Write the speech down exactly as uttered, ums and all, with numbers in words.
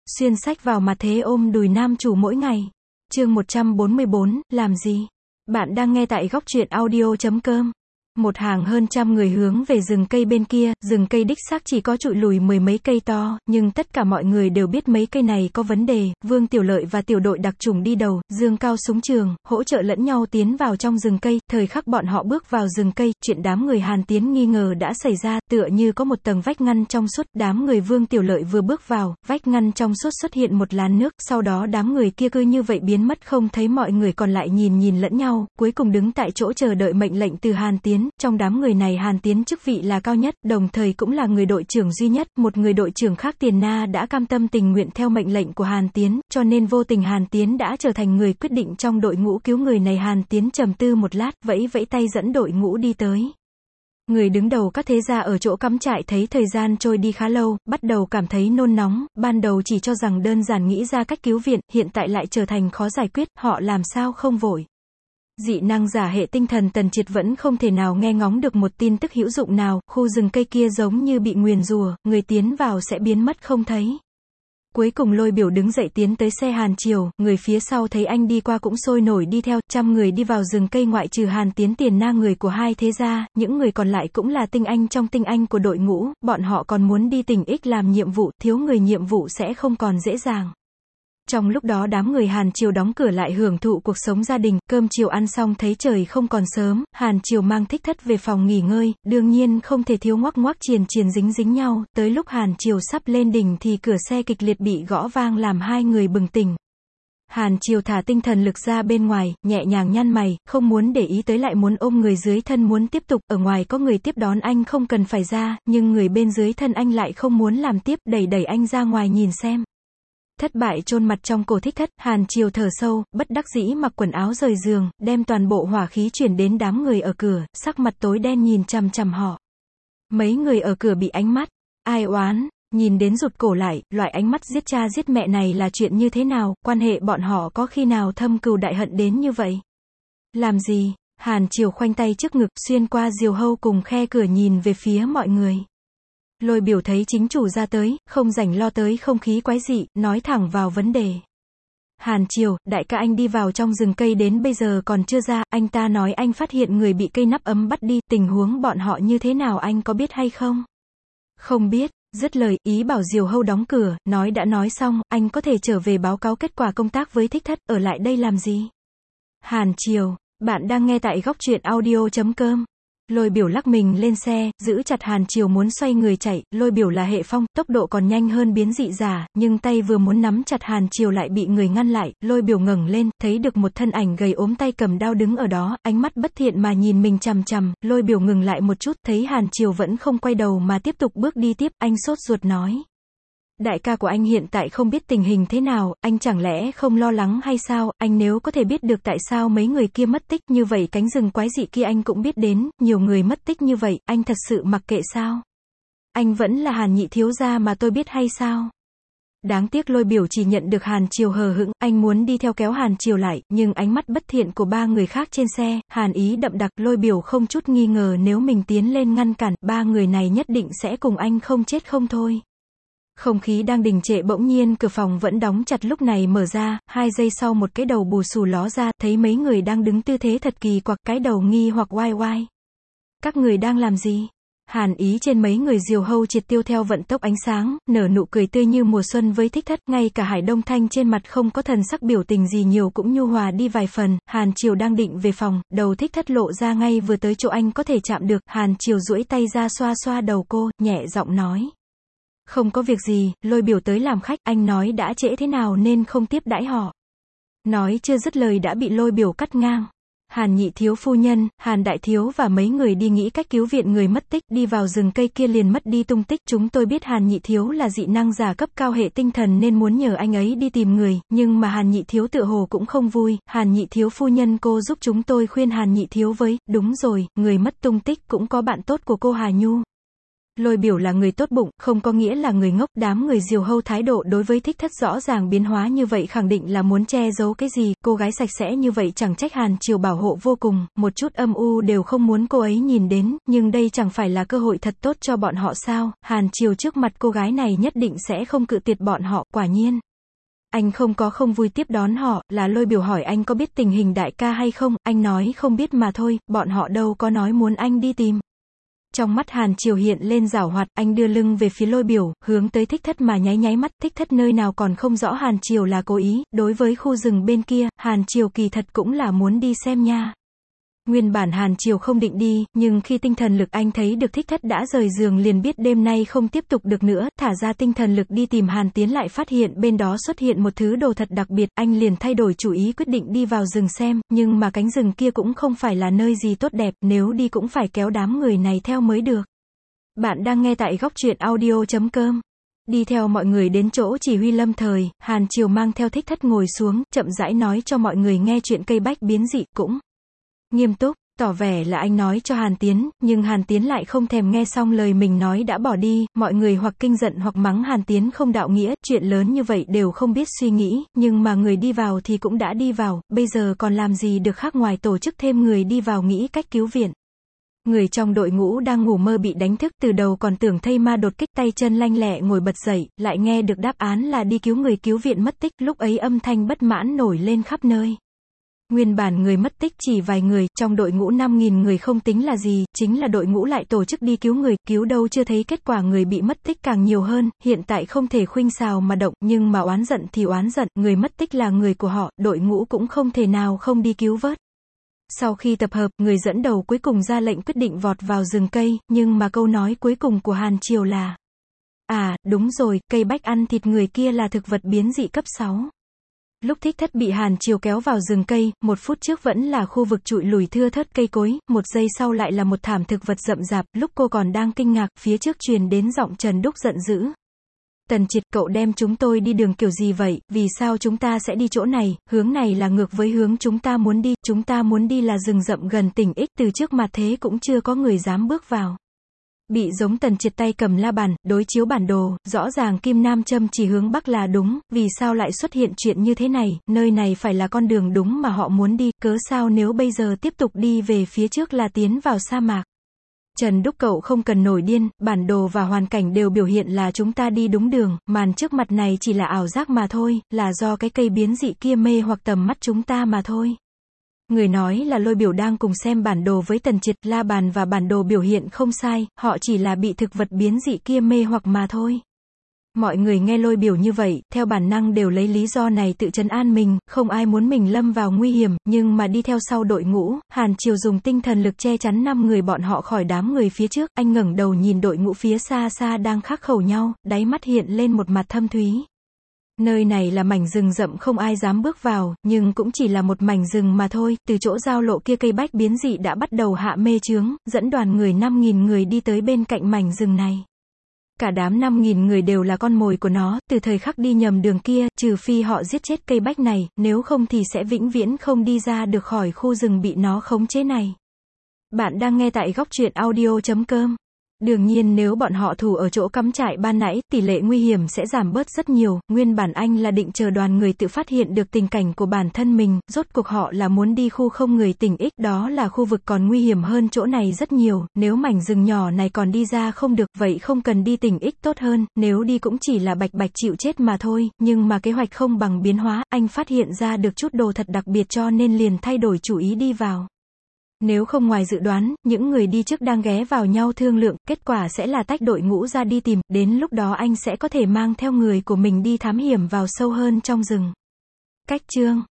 Xuyên sách vào mặt thế ôm đùi nam chủ mỗi ngày. Chương một trăm bốn mươi bốn, làm gì? Bạn đang nghe tại góc truyện audio chấm com. Một hàng hơn trăm người hướng về rừng cây bên kia, rừng cây đích xác chỉ có trụi lùi mười mấy cây to, nhưng tất cả mọi người đều biết mấy cây này có vấn đề. Vương Tiểu Lợi và tiểu đội đặc chủng đi đầu, dương cao súng trường, hỗ trợ lẫn nhau tiến vào trong rừng cây. Thời khắc bọn họ bước vào rừng cây, chuyện đám người Hàn Tiến nghi ngờ đã xảy ra, tựa như có một tầng vách ngăn trong suốt. Đám người Vương Tiểu Lợi vừa bước vào, vách ngăn trong suốt xuất hiện một làn nước, sau đó đám người kia cứ như vậy biến mất không thấy. Mọi người còn lại nhìn nhìn lẫn nhau, cuối cùng đứng tại chỗ chờ đợi mệnh lệnh từ Hàn Tiến. Trong đám người này Hàn Tiến chức vị là cao nhất, đồng thời cũng là người đội trưởng duy nhất. Một người đội trưởng khác Tiền Na đã cam tâm tình nguyện theo mệnh lệnh của Hàn Tiến, cho nên vô tình Hàn Tiến đã trở thành người quyết định trong đội ngũ cứu người này. Hàn Tiến trầm tư một lát, vẫy vẫy tay dẫn đội ngũ đi tới. Người đứng đầu các thế gia ở chỗ cắm trại thấy thời gian trôi đi khá lâu, bắt đầu cảm thấy nôn nóng. Ban đầu chỉ cho rằng đơn giản nghĩ ra cách cứu viện, hiện tại lại trở thành khó giải quyết. Họ làm sao không vội? Dị năng giả hệ tinh thần Tần Triệt vẫn không thể nào nghe ngóng được một tin tức hữu dụng nào. Khu rừng cây kia giống như bị nguyền rủa, người tiến vào sẽ biến mất không thấy. Cuối cùng Lôi Biểu đứng dậy tiến tới xe Hàn Triều, người phía sau thấy anh đi qua cũng sôi nổi đi theo. Trăm người đi vào rừng cây ngoại trừ Hàn Tiến Tiền Na người của hai thế gia, những người còn lại cũng là tinh anh trong tinh anh của đội ngũ. Bọn họ còn muốn đi tỉnh X làm nhiệm vụ, thiếu người nhiệm vụ sẽ không còn dễ dàng. Trong lúc đó đám người Hàn Triều đóng cửa lại hưởng thụ cuộc sống gia đình. Cơm chiều ăn xong thấy trời không còn sớm, Hàn Triều mang Thích Thất về phòng nghỉ ngơi, đương nhiên không thể thiếu ngoắc ngoắc triền triền dính dính nhau. Tới lúc Hàn Triều sắp lên đỉnh thì cửa xe kịch liệt bị gõ vang làm hai người bừng tỉnh. Hàn Triều thả tinh thần lực ra bên ngoài, nhẹ nhàng nhăn mày, không muốn để ý tới lại muốn ôm người dưới thân muốn tiếp tục. Ở ngoài có người tiếp đón anh không cần phải ra, nhưng người bên dưới thân anh lại không muốn làm tiếp, đẩy đẩy anh ra ngoài nhìn xem. Thất bại chôn mặt trong cổ Thích Thất, Hàn Triều thở sâu, bất đắc dĩ mặc quần áo rời giường, đem toàn bộ hỏa khí chuyển đến đám người ở cửa, sắc mặt tối đen nhìn chằm chằm họ. Mấy người ở cửa bị ánh mắt ai oán nhìn đến rụt cổ lại, loại ánh mắt giết cha giết mẹ này là chuyện như thế nào, quan hệ bọn họ có khi nào thâm cừu đại hận đến như vậy? Làm gì? Hàn Triều khoanh tay trước ngực, xuyên qua diều hâu cùng khe cửa nhìn về phía mọi người. Lôi Biểu thấy chính chủ ra tới, không rảnh lo tới không khí quái dị, nói thẳng vào vấn đề. Hàn Triều, đại ca anh đi vào trong rừng cây đến bây giờ còn chưa ra, anh ta nói anh phát hiện người bị cây nắp ấm bắt đi, tình huống bọn họ như thế nào anh có biết hay không? Không biết, dứt lời, ý bảo diều hâu đóng cửa, nói đã nói xong, anh có thể trở về báo cáo kết quả công tác với Thích Thất, ở lại đây làm gì? Hàn Triều, bạn đang nghe tại góc truyện audio chấm com. Lôi Biểu lắc mình lên xe, giữ chặt Hàn Triều muốn xoay người chạy. Lôi Biểu là hệ phong, tốc độ còn nhanh hơn biến dị giả, nhưng tay vừa muốn nắm chặt Hàn Triều lại bị người ngăn lại. Lôi Biểu ngẩng lên, thấy được một thân ảnh gầy ốm tay cầm đao đứng ở đó, ánh mắt bất thiện mà nhìn mình chằm chằm. Lôi Biểu ngừng lại một chút, thấy Hàn Triều vẫn không quay đầu mà tiếp tục bước đi tiếp, anh sốt ruột nói. Đại ca của anh hiện tại không biết tình hình thế nào, anh chẳng lẽ không lo lắng hay sao? Anh nếu có thể biết được tại sao mấy người kia mất tích như vậy, cánh rừng quái dị kia anh cũng biết đến, nhiều người mất tích như vậy, anh thật sự mặc kệ sao? Anh vẫn là Hàn nhị thiếu gia mà tôi biết hay sao? Đáng tiếc Lôi Biểu chỉ nhận được Hàn Triều hờ hững, anh muốn đi theo kéo Hàn Triều lại, nhưng ánh mắt bất thiện của ba người khác trên xe, Hàn ý đậm đặc. Lôi Biểu không chút nghi ngờ nếu mình tiến lên ngăn cản, ba người này nhất định sẽ cùng anh không chết không thôi. Không khí đang đình trệ bỗng nhiên cửa phòng vẫn đóng chặt lúc này mở ra, hai giây sau một cái đầu bù xù ló ra, thấy mấy người đang đứng tư thế thật kỳ quặc, cái đầu nghi hoặc oai oai. Các người đang làm gì? Hàn ý trên mấy người diều hâu triệt tiêu theo vận tốc ánh sáng, nở nụ cười tươi như mùa xuân với Thích Thất, ngay cả Hải Đông Thanh trên mặt không có thần sắc biểu tình gì nhiều cũng nhu hòa đi vài phần. Hàn Triều đang định về phòng, đầu Thích Thất lộ ra ngay vừa tới chỗ anh có thể chạm được, Hàn Triều duỗi tay ra xoa xoa đầu cô, nhẹ giọng nói. Không có việc gì, Lôi Biểu tới làm khách, anh nói đã trễ thế nào nên không tiếp đãi họ. Nói chưa dứt lời đã bị Lôi Biểu cắt ngang. Hàn nhị thiếu phu nhân, Hàn đại thiếu và mấy người đi nghĩ cách cứu viện người mất tích, đi vào rừng cây kia liền mất đi tung tích. Chúng tôi biết Hàn nhị thiếu là dị năng giả cấp cao hệ tinh thần nên muốn nhờ anh ấy đi tìm người, nhưng mà Hàn nhị thiếu tựa hồ cũng không vui. Hàn nhị thiếu phu nhân cô giúp chúng tôi khuyên Hàn nhị thiếu với, đúng rồi, người mất tung tích cũng có bạn tốt của cô Hà Nhu. Lôi Biểu là người tốt bụng, không có nghĩa là người ngốc. Đám người Diều Hâu thái độ đối với Thích Thất rõ ràng biến hóa như vậy khẳng định là muốn che giấu cái gì. Cô gái sạch sẽ như vậy chẳng trách Hàn Triều bảo hộ vô cùng, một chút âm u đều không muốn cô ấy nhìn đến, nhưng đây chẳng phải là cơ hội thật tốt cho bọn họ sao. Hàn Triều trước mặt cô gái này nhất định sẽ không cự tuyệt bọn họ. Quả nhiên, anh không có không vui tiếp đón họ. Là Lôi Biểu hỏi anh có biết tình hình đại ca hay không, anh nói không biết mà thôi, bọn họ đâu có nói muốn anh đi tìm. Trong mắt Hàn Triều hiện lên giảo hoạt, anh đưa lưng về phía Lôi Biểu, hướng tới Thích Thất mà nháy nháy mắt. Thích Thất nơi nào còn không rõ Hàn Triều là cố ý. Đối với khu rừng bên kia, Hàn Triều kỳ thật cũng là muốn đi xem nha. Nguyên bản Hàn Triều không định đi, nhưng khi tinh thần lực anh thấy được Thích Thất đã rời giường liền biết đêm nay không tiếp tục được nữa, thả ra tinh thần lực đi tìm Hàn Tiến lại phát hiện bên đó xuất hiện một thứ đồ thật đặc biệt, anh liền thay đổi chủ ý quyết định đi vào rừng xem, nhưng mà cánh rừng kia cũng không phải là nơi gì tốt đẹp, nếu đi cũng phải kéo đám người này theo mới được. Bạn đang nghe tại góc truyện audio chấm com. Đi theo mọi người đến chỗ chỉ huy lâm thời, Hàn Triều mang theo Thích Thất ngồi xuống, chậm rãi nói cho mọi người nghe chuyện cây bách biến dị, cũng nghiêm túc, tỏ vẻ là anh nói cho Hàn Tiến, nhưng Hàn Tiến lại không thèm nghe xong lời mình nói đã bỏ đi, mọi người hoặc kinh giận hoặc mắng Hàn Tiến không đạo nghĩa, chuyện lớn như vậy đều không biết suy nghĩ, nhưng mà người đi vào thì cũng đã đi vào, bây giờ còn làm gì được khác ngoài tổ chức thêm người đi vào nghĩ cách cứu viện. Người trong đội ngũ đang ngủ mơ bị đánh thức, từ đầu còn tưởng thây ma đột kích, tay chân lanh lẹ ngồi bật dậy, lại nghe được đáp án là đi cứu người cứu viện mất tích, lúc ấy âm thanh bất mãn nổi lên khắp nơi. Nguyên bản người mất tích chỉ vài người, trong đội ngũ năm nghìn người không tính là gì, chính là đội ngũ lại tổ chức đi cứu người, cứu đâu chưa thấy kết quả người bị mất tích càng nhiều hơn, hiện tại không thể khuynh xào mà động, nhưng mà oán giận thì oán giận, người mất tích là người của họ, đội ngũ cũng không thể nào không đi cứu vớt. Sau khi tập hợp, người dẫn đầu cuối cùng ra lệnh quyết định vọt vào rừng cây, nhưng mà câu nói cuối cùng của Hàn Triều là: à, đúng rồi, cây bách ăn thịt người kia là thực vật biến dị cấp sáu. Lúc Thích Thất bị Hàn Triều kéo vào rừng cây, một phút trước vẫn là khu vực trụi lùi thưa thớt cây cối, một giây sau lại là một thảm thực vật rậm rạp, lúc cô còn đang kinh ngạc, phía trước truyền đến giọng Trần Đúc giận dữ. Tần Triệt, cậu đem chúng tôi đi đường kiểu gì vậy, vì sao chúng ta sẽ đi chỗ này, hướng này là ngược với hướng chúng ta muốn đi, chúng ta muốn đi là rừng rậm gần tỉnh X, từ trước mà thế cũng chưa có người dám bước vào. Bị giống Tần Triệt tay cầm la bàn, đối chiếu bản đồ, rõ ràng Kim Nam Châm chỉ hướng Bắc là đúng, vì sao lại xuất hiện chuyện như thế này, nơi này phải là con đường đúng mà họ muốn đi, cớ sao nếu bây giờ tiếp tục đi về phía trước là tiến vào sa mạc. Trần Đúc, cậu không cần nổi điên, bản đồ và hoàn cảnh đều biểu hiện là chúng ta đi đúng đường, màn trước mặt này chỉ là ảo giác mà thôi, là do cái cây biến dị kia mê hoặc tầm mắt chúng ta mà thôi. Người nói là Lôi Biểu đang cùng xem bản đồ với Tần Triệt, la bàn và bản đồ biểu hiện không sai, họ chỉ là bị thực vật biến dị kia mê hoặc mà thôi. Mọi người nghe Lôi Biểu như vậy, theo bản năng đều lấy lý do này tự trấn an mình, không ai muốn mình lâm vào nguy hiểm, nhưng mà đi theo sau đội ngũ, Hàn Triều dùng tinh thần lực che chắn năm người bọn họ khỏi đám người phía trước, anh ngẩng đầu nhìn đội ngũ phía xa xa đang khắc khẩu nhau, đáy mắt hiện lên một mặt thâm thúy. Nơi này là mảnh rừng rậm không ai dám bước vào, nhưng cũng chỉ là một mảnh rừng mà thôi, từ chỗ giao lộ kia cây bách biến dị đã bắt đầu hạ mê chướng, dẫn đoàn người năm nghìn người đi tới bên cạnh mảnh rừng này. Cả đám năm nghìn người đều là con mồi của nó, từ thời khắc đi nhầm đường kia, trừ phi họ giết chết cây bách này, nếu không thì sẽ vĩnh viễn không đi ra được khỏi khu rừng bị nó khống chế này. Bạn đang nghe tại góc truyện audio chấm com. Đương nhiên nếu bọn họ thủ ở chỗ cắm trại ban nãy, tỷ lệ nguy hiểm sẽ giảm bớt rất nhiều, nguyên bản anh là định chờ đoàn người tự phát hiện được tình cảnh của bản thân mình, rốt cuộc họ là muốn đi khu không người tỉnh X, đó là khu vực còn nguy hiểm hơn chỗ này rất nhiều, nếu mảnh rừng nhỏ này còn đi ra không được, vậy không cần đi tỉnh X tốt hơn, nếu đi cũng chỉ là bạch bạch chịu chết mà thôi, nhưng mà kế hoạch không bằng biến hóa, anh phát hiện ra được chút đồ thật đặc biệt cho nên liền thay đổi chủ ý đi vào. Nếu không ngoài dự đoán, những người đi trước đang ghé vào nhau thương lượng, kết quả sẽ là tách đội ngũ ra đi tìm, đến lúc đó anh sẽ có thể mang theo người của mình đi thám hiểm vào sâu hơn trong rừng. Cách chương